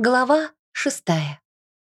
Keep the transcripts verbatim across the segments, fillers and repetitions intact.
Глава шестая.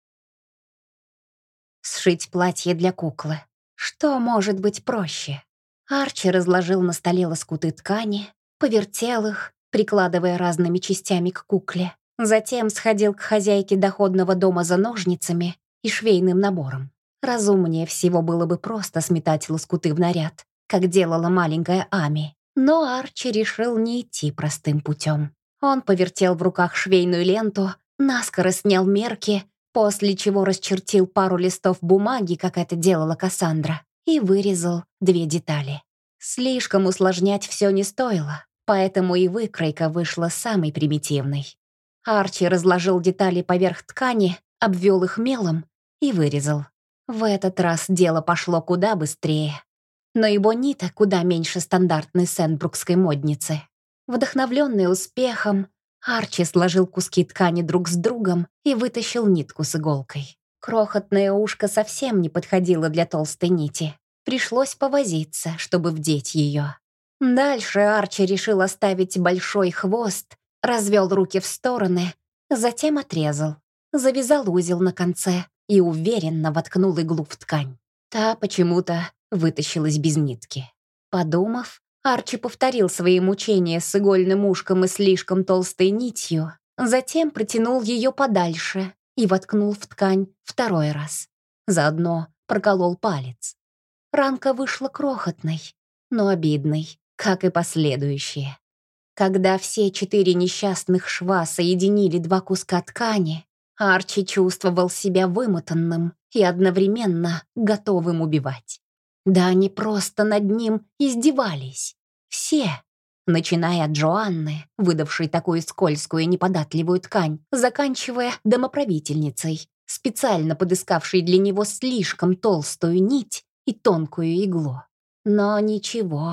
Сшить платье для куклы. Что может быть проще? Арчи разложил на столе лоскуты ткани, повертел их, прикладывая разными частями к кукле. Затем сходил к хозяйке доходного дома за ножницами и швейным набором. Разумнее всего было бы просто сметать лоскуты в наряд, как делала маленькая Ами. Но Арчи решил не идти простым путем. Он повертел в руках швейную ленту, наскоро снял мерки, после чего расчертил пару листов бумаги, как это делала Кассандра, и вырезал две детали. Слишком усложнять все не стоило, поэтому и выкройка вышла самой примитивной. Арчи разложил детали поверх ткани, обвел их мелом и вырезал. В этот раз дело пошло куда быстрее. Но и Бонита куда меньше стандартной сенбрукской модницы. Вдохновленный успехом, Арчи сложил куски ткани друг с другом и вытащил нитку с иголкой. Крохотное ушко совсем не подходило для толстой нити. Пришлось повозиться, чтобы вдеть ее. Дальше Арчи решил оставить большой хвост, развел руки в стороны, затем отрезал, завязал узел на конце и уверенно воткнул иглу в ткань. Та почему-то вытащилась без нитки. Подумав, Арчи повторил свои мучения с игольным ушком и слишком толстой нитью, затем протянул ее подальше и воткнул в ткань второй раз. Заодно проколол палец. Ранка вышла крохотной, но обидной, как и последующие. Когда все четыре несчастных шва соединили два куска ткани, Арчи чувствовал себя вымотанным и одновременно готовым убивать. Да они просто над ним издевались. Все, начиная от Джоанны, выдавшей такую скользкую и неподатливую ткань, заканчивая домоправительницей, специально подыскавшей для него слишком толстую нить и тонкую иглу. Но ничего,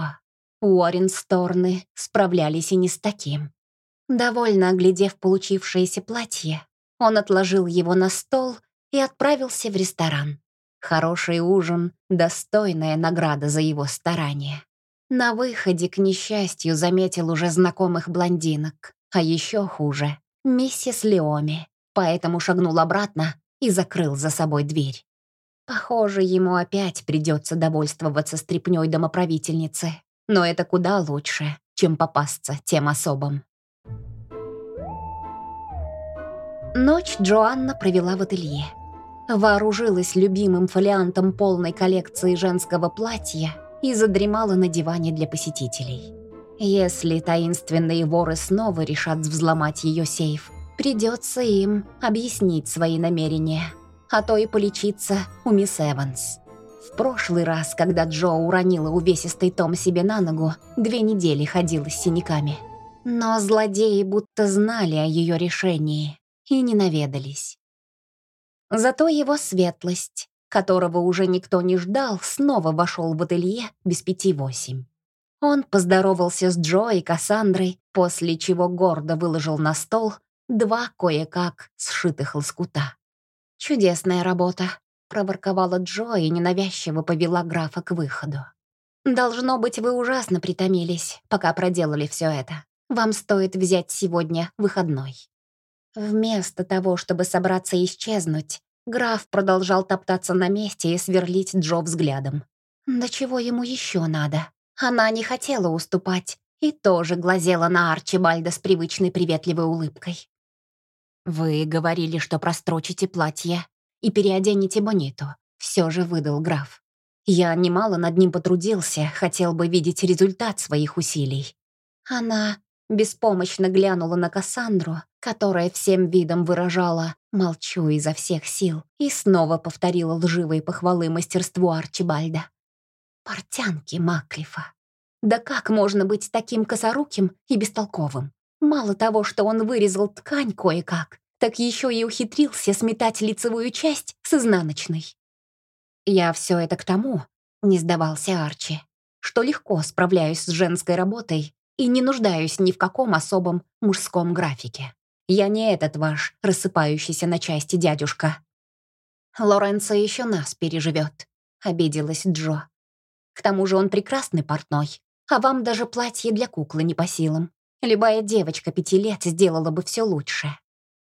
Уорренсторны справлялись и не с таким. Довольно оглядев получившееся платье, он отложил его на стол и отправился в ресторан. Хороший ужин — достойная награда за его старания. На выходе, к несчастью, заметил уже знакомых блондинок, а еще хуже — миссис Леоми, поэтому шагнул обратно и закрыл за собой дверь. Похоже, ему опять придется довольствоваться стряпнёй домоправительницы, но это куда лучше, чем попасться тем особам. Ночь Джоанна провела в ателье. Вооружилась любимым фолиантом полной коллекции женского платья и задремала на диване для посетителей. Если таинственные воры снова решат взломать ее сейф, придется им объяснить свои намерения, а то и полечиться у мисс Эванс. В прошлый раз, когда Джо уронила увесистый том себе на ногу, две недели ходила с синяками. Но злодеи будто знали о ее решении и не наведались. Зато его светлость, которого уже никто не ждал, снова вошел в ателье без пяти восемь. Он поздоровался с Джо и Кассандрой, после чего гордо выложил на стол два кое-как сшитых лоскута. «Чудесная работа», — проворковала Джо и ненавязчиво повела графа к выходу. «Должно быть, вы ужасно притомились, пока проделали все это. Вам стоит взять сегодня выходной». Вместо того, чтобы собраться и исчезнуть, граф продолжал топтаться на месте и сверлить Джо взглядом. Да чего ему еще надо? Она не хотела уступать и тоже глазела на Арчибальда с привычной приветливой улыбкой. «Вы говорили, что прострочите платье и переоденете Бониту», — все же выдал граф. «Я немало над ним потрудился, хотел бы видеть результат своих усилий». Она беспомощно глянула на Кассандру, которая всем видом выражала «молчу изо всех сил», и снова повторила лживые похвалы мастерству Арчибальда. Портянки Маклифа. Да как можно быть таким косоруким и бестолковым? Мало того, что он вырезал ткань кое-как, так еще и ухитрился сметать лицевую часть с изнаночной. «Я все это к тому», — не сдавался Арчи, «что легко справляюсь с женской работой и не нуждаюсь ни в каком особом мужском графике. Я не этот ваш рассыпающийся на части дядюшка». «Лоренцо еще нас переживет», — обиделась Джо. «К тому же он прекрасный портной, а вам даже платье для куклы не по силам. Любая девочка пяти лет сделала бы все лучше».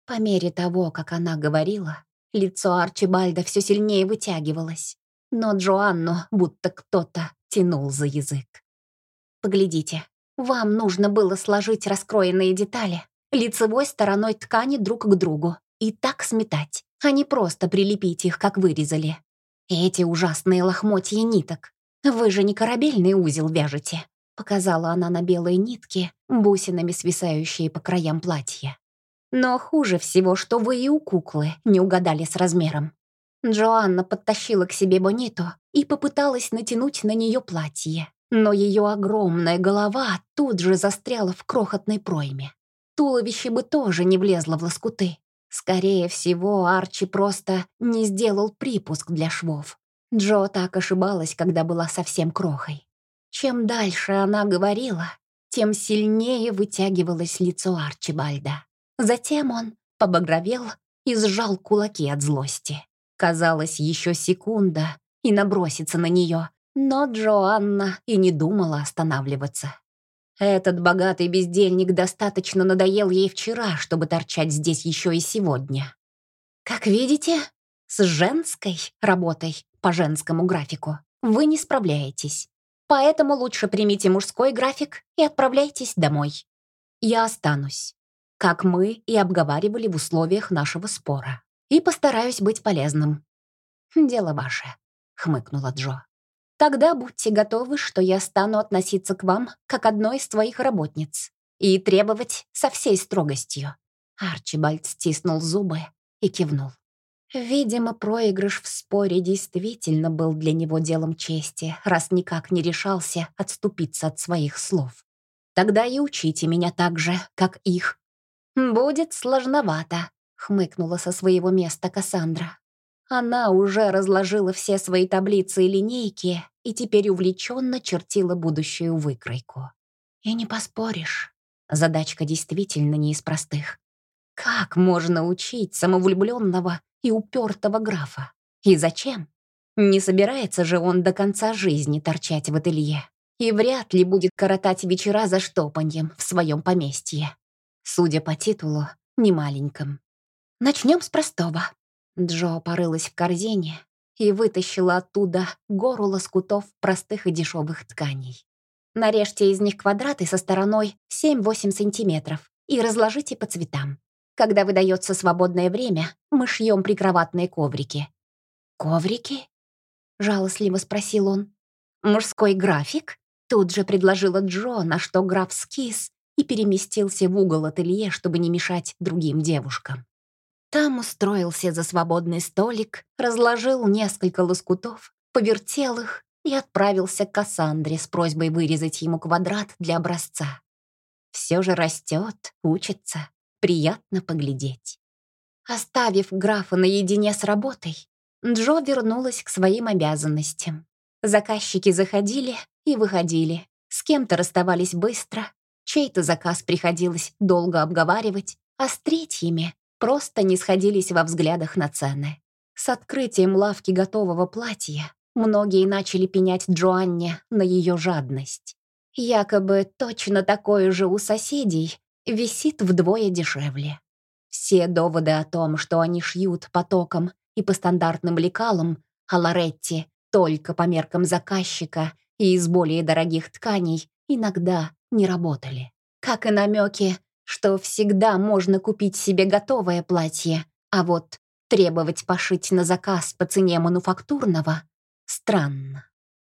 По мере того, как она говорила, лицо Арчибальда все сильнее вытягивалось, но Джоанну будто кто-то тянул за язык. «Поглядите, вам нужно было сложить раскроенные детали лицевой стороной ткани друг к другу и так сметать, а не просто прилепить их, как вырезали. Эти ужасные лохмотья ниток. Вы же не корабельный узел вяжете», — показала она на белые нитки, бусинами свисающие по краям платья. «Но хуже всего, что вы и у куклы не угадали с размером». Джоанна подтащила к себе Бониту и попыталась натянуть на нее платье, но ее огромная голова тут же застряла в крохотной пройме. Туловище бы тоже не влезло в лоскуты. Скорее всего, Арчи просто не сделал припуск для швов. Джо так ошибалась, когда была совсем крохой. Чем дальше она говорила, тем сильнее вытягивалось лицо Арчибальда. Затем он побагровел и сжал кулаки от злости. Казалось, еще секунда и набросится на нее, но Джоанна и не думала останавливаться. Этот богатый бездельник достаточно надоел ей вчера, чтобы торчать здесь еще и сегодня. Как видите, с женской работой по женскому графику вы не справляетесь. Поэтому лучше примите мужской график и отправляйтесь домой. Я останусь, как мы и обговаривали в условиях нашего спора, и постараюсь быть полезным. «Дело ваше», — хмыкнула Джо. «Тогда будьте готовы, что я стану относиться к вам как одной из своих работниц и требовать со всей строгостью». Арчибальд стиснул зубы и кивнул. Видимо, проигрыш в споре действительно был для него делом чести, раз никак не решался отступиться от своих слов. «Тогда и учите меня так же, как их». «Будет сложновато», — хмыкнула со своего места Кассандра. Она уже разложила все свои таблицы и линейки и теперь увлеченно чертила будущую выкройку. И не поспоришь, задачка действительно не из простых. Как можно учить самовлюбленного и упертого графа? И зачем? Не собирается же он до конца жизни торчать в ателье. И вряд ли будет коротать вечера за штопаньем в своем поместье. Судя по титулу, немаленьком. Начнем с простого. Джо порылась в корзине и вытащила оттуда гору лоскутов простых и дешевых тканей. Нарежьте из них квадраты со стороной семь-восемь сантиметров и разложите по цветам. Когда выдается свободное время, мы шьем прикроватные коврики. «Коврики?» — жалостливо спросил он. «Мужской график?» — тут же предложила Джо, на что граф скис и переместился в угол ателье, чтобы не мешать другим девушкам. Там устроился за свободный столик, разложил несколько лоскутов, повертел их и отправился к Кассандре с просьбой вырезать ему квадрат для образца. Все же растет, учится, приятно поглядеть. Оставив графа наедине с работой, Джо вернулась к своим обязанностям. Заказчики заходили и выходили, с кем-то расставались быстро, чей-то заказ приходилось долго обговаривать, а с третьими просто не сходились во взглядах на цены. С открытием лавки готового платья многие начали пенять Джоанне на ее жадность. Якобы точно такое же у соседей висит вдвое дешевле. Все доводы о том, что они шьют потоком и по стандартным лекалам, а Лоретти только по меркам заказчика и из более дорогих тканей, иногда не работали. Как и намеки, что всегда можно купить себе готовое платье, а вот требовать пошить на заказ по цене мануфактурного — странно.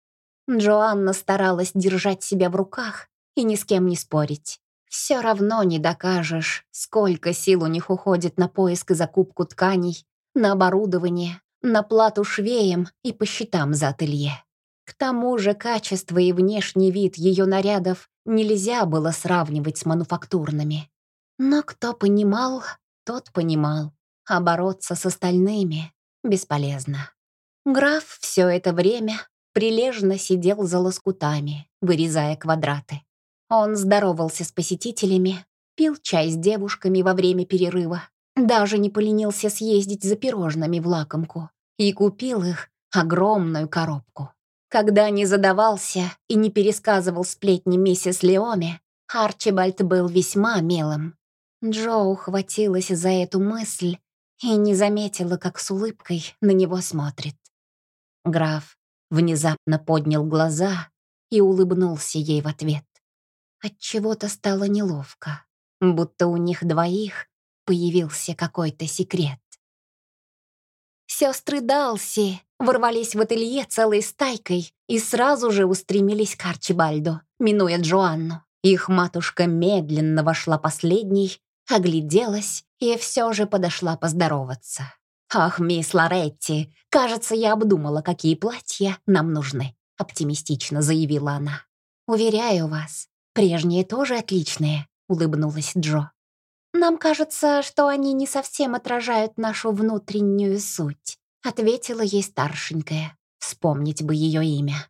Джоанна старалась держать себя в руках и ни с кем не спорить. Все равно не докажешь, сколько сил у них уходит на поиск и закупку тканей, на оборудование, на плату швеям и по счетам за ателье. К тому же качество и внешний вид ее нарядов нельзя было сравнивать с мануфактурными. Но кто понимал, тот понимал, а бороться с остальными бесполезно. Граф все это время прилежно сидел за лоскутами, вырезая квадраты. Он здоровался с посетителями, пил чай с девушками во время перерыва, даже не поленился съездить за пирожными в лакомку и купил их огромную коробку. Когда не задавался и не пересказывал сплетни миссис Леоми, Арчибальд был весьма милым. Джо ухватилась за эту мысль и не заметила, как с улыбкой на него смотрит. Граф внезапно поднял глаза и улыбнулся ей в ответ. Отчего-то стало неловко, будто у них двоих появился какой-то секрет. Сестры Далси ворвались в ателье целой стайкой и сразу же устремились к Арчибальду, минуя Джоанну. Их матушка медленно вошла последней, огляделась и все же подошла поздороваться. «Ах, мисс Лоретти, кажется, я обдумала, какие платья нам нужны», — оптимистично заявила она. «Уверяю вас, прежние тоже отличные», — улыбнулась Джо. «Нам кажется, что они не совсем отражают нашу внутреннюю суть», — ответила ей старшенькая. Вспомнить бы ее имя.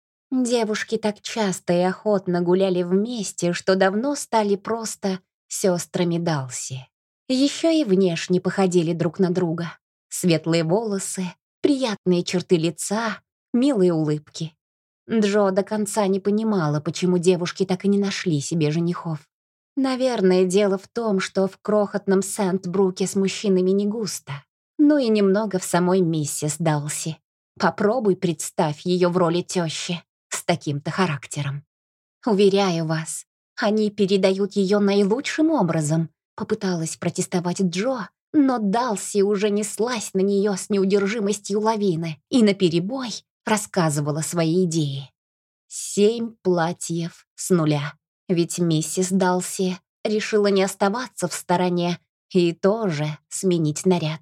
Девушки так часто и охотно гуляли вместе, что давно стали просто сестрами Далси. Еще и внешне походили друг на друга. Светлые волосы, приятные черты лица, милые улыбки. Джо до конца не понимала, почему девушки так и не нашли себе женихов. Наверное, дело в том, что в крохотном Сент-Бруке с мужчинами не густо. Ну и немного в самой миссис Далси. Попробуй представь ее в роли тещи с таким-то характером. Уверяю вас, они передают ее наилучшим образом. Попыталась протестовать Джо, но Далси уже неслась на нее с неудержимостью лавины и наперебой рассказывала свои идеи. Семь платьев с нуля. Ведь миссис Далси решила не оставаться в стороне и тоже сменить наряд.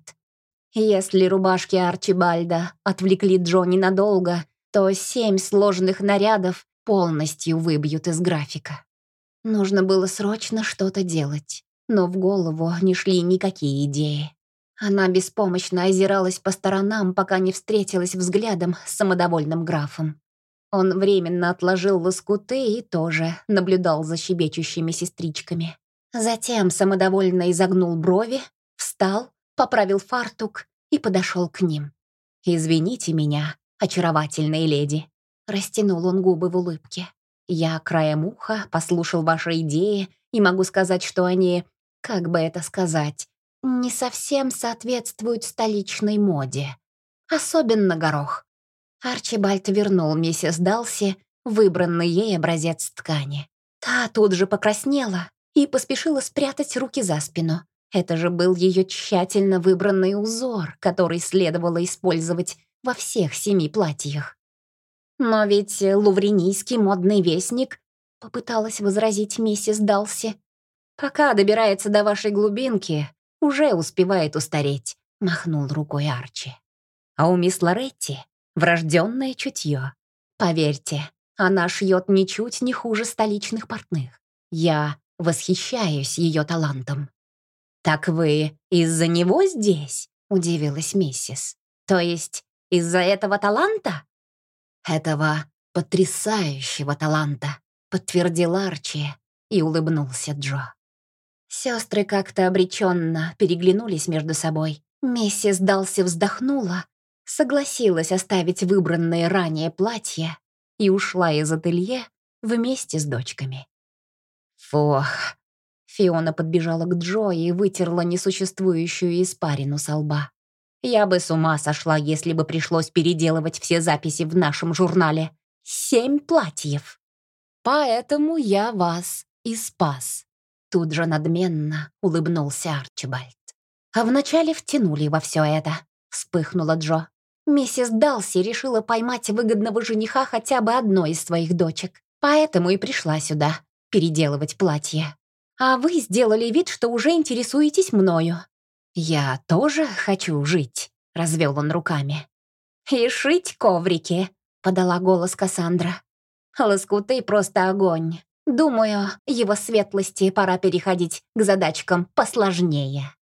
Если рубашки Арчибальда отвлекли Джо ненадолго, то семь сложных нарядов полностью выбьют из графика. Нужно было срочно что-то делать, но в голову не шли никакие идеи. Она беспомощно озиралась по сторонам, пока не встретилась взглядом с самодовольным графом. Он временно отложил лоскуты и тоже наблюдал за щебечущими сестричками. Затем самодовольно изогнул брови, встал, поправил фартук и подошел к ним. «Извините меня, очаровательные леди», — растянул он губы в улыбке. «Я краем уха послушал ваши идеи и могу сказать, что они, как бы это сказать, не совсем соответствуют столичной моде. Особенно горох». Арчибальд вернул миссис Далси выбранный ей образец ткани. Та тут же покраснела и поспешила спрятать руки за спину. Это же был ее тщательно выбранный узор, который следовало использовать во всех семи платьях. «Но ведь лувренийский модный вестник», — попыталась возразить миссис Далси, «пока добирается до вашей глубинки, уже успевает устареть», — махнул рукой Арчи. «А у мисс Лоретти врожденное чутье. Поверьте, она шьет ничуть не хуже столичных портных. Я восхищаюсь ее талантом». «Так вы из-за него здесь?» — удивилась миссис. «То есть из-за этого таланта?» «Этого потрясающего таланта», — подтвердил Арчи и улыбнулся Джо. Сестры как-то обреченно переглянулись между собой. Миссис Далси вздохнула, согласилась оставить выбранное ранее платье и ушла из ателье вместе с дочками. «Фух!» Фиона подбежала к Джо и вытерла несуществующую испарину со лба. «Я бы с ума сошла, если бы пришлось переделывать все записи в нашем журнале. Семь платьев! Поэтому я вас и спас!» Тут же надменно улыбнулся Арчибальд. «А вначале втянули во все это», — вспыхнула Джо. «Миссис Далси решила поймать выгодного жениха хотя бы одной из своих дочек, поэтому и пришла сюда переделывать платье. А вы сделали вид, что уже интересуетесь мною». «Я тоже хочу жить», — развел он руками. «И шить коврики», — подала голос Кассандра. «Лоскуты просто огонь. Думаю, его светлости пора переходить к задачкам посложнее».